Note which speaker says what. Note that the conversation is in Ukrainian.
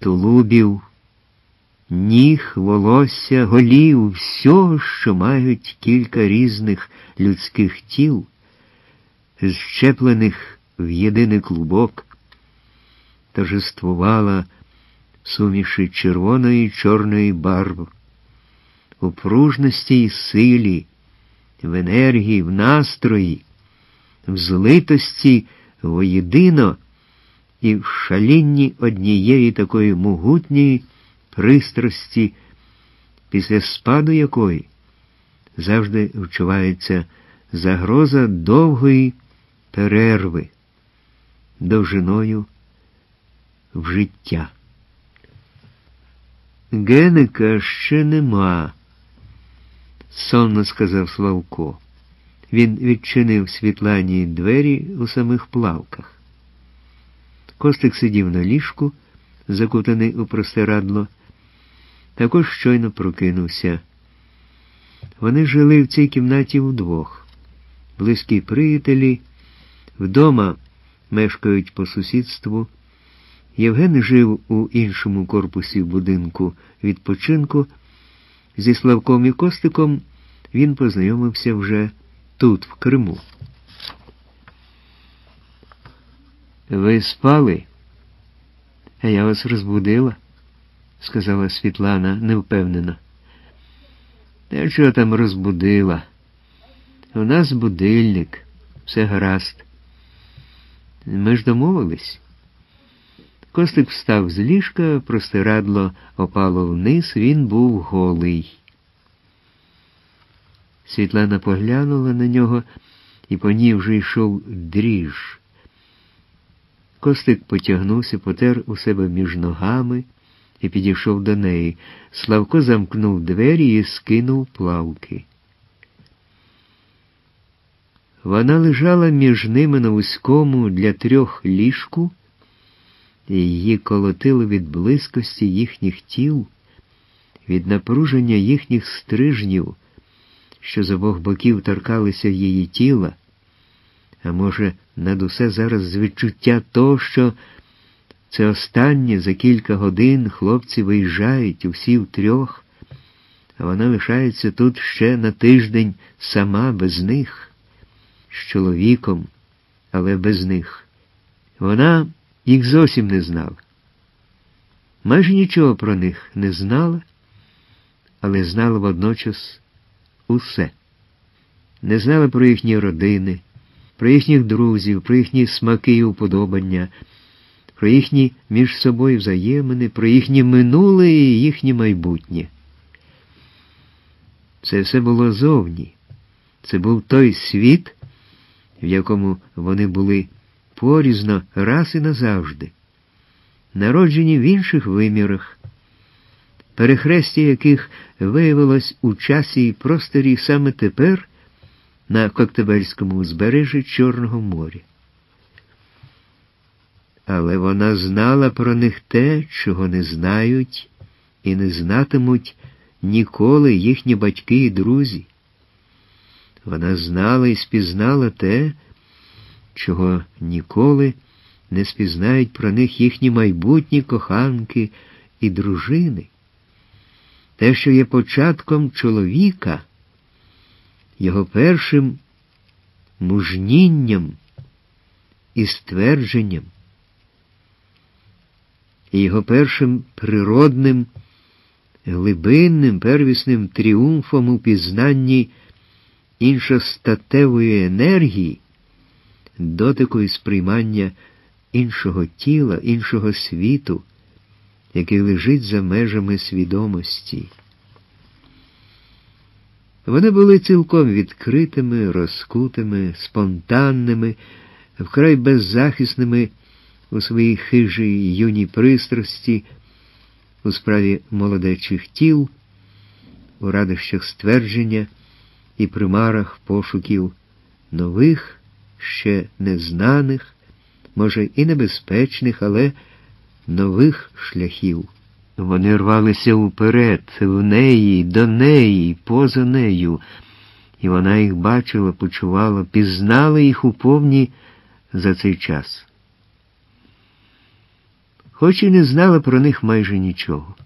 Speaker 1: тулубів, ніг, волосся, голів, всього, що мають кілька різних людських тіл, зчеплених в єдиний клубок, торжествувала в суміші червоної й чорної барв, у пружності й силі, в енергії, в настрої, в злитості воєдино і в шалінні однієї такої могутньої пристрасті, після спаду якої завжди вчувається загроза довгої перерви довжиною в життя. Геника ще нема, сонно сказав Славко. Він відчинив Світлані двері у самих плавках. Костик сидів на ліжку, закутаний у простирадло, також щойно прокинувся. Вони жили в цій кімнаті вдвох. Близькі приятелі, вдома мешкають по сусідству. Євген жив у іншому корпусі будинку відпочинку. Зі Славком і Костиком він познайомився вже тут, в Криму. «Ви спали? А я вас розбудила», – сказала Світлана невпевнено. «Та що там розбудила? У нас будильник, все гаразд. Ми ж домовились». Костик встав з ліжка, простирадло опало вниз, він був голий. Світлана поглянула на нього, і по ній вже йшов дріж. Костик потягнувся, потер у себе між ногами і підійшов до неї. Славко замкнув двері і скинув плавки. Вона лежала між ними на вузькому для трьох ліжку, і її колотило від близькості їхніх тіл, від напруження їхніх стрижнів, що з обох боків торкалися її тіла, а може, над усе зараз з відчуття того, що це останнє за кілька годин хлопці виїжджають усі втрьох, а вона лишається тут ще на тиждень сама без них, з чоловіком, але без них. Вона їх зовсім не знала. Майже нічого про них не знала, але знала водночас усе. Не знала про їхні родини, про їхніх друзів, про їхні смаки і уподобання, про їхні між собою взаємини, про їхнє минуле і їхнє майбутнє. Це все було зовні. Це був той світ, в якому вони були порізно раз і назавжди, народжені в інших вимірах, перехрестя яких виявилось у часі і просторі саме тепер на Коктебельському узбережжі Чорного моря. Але вона знала про них те, чого не знають і не знатимуть ніколи їхні батьки і друзі. Вона знала і спізнала те, чого ніколи не спізнають про них їхні майбутні коханки і дружини. Те, що є початком чоловіка, його першим мужнінням і ствердженням, і його першим природним, глибинним, первісним тріумфом у пізнанні іншостатевої енергії, дотику і сприймання іншого тіла, іншого світу, який лежить за межами свідомості. Вони були цілком відкритими, розкутими, спонтанними, вкрай беззахисними у своїй хижій юній пристрасті, у справі молодечих тіл, у радощах ствердження і примарах пошуків нових, ще незнаних, може і небезпечних, але нових шляхів. Вони рвалися вперед, в неї, до неї, поза нею, і вона їх бачила, почувала, пізнала їх уповні за цей час. хоч і не знала про них майже нічого.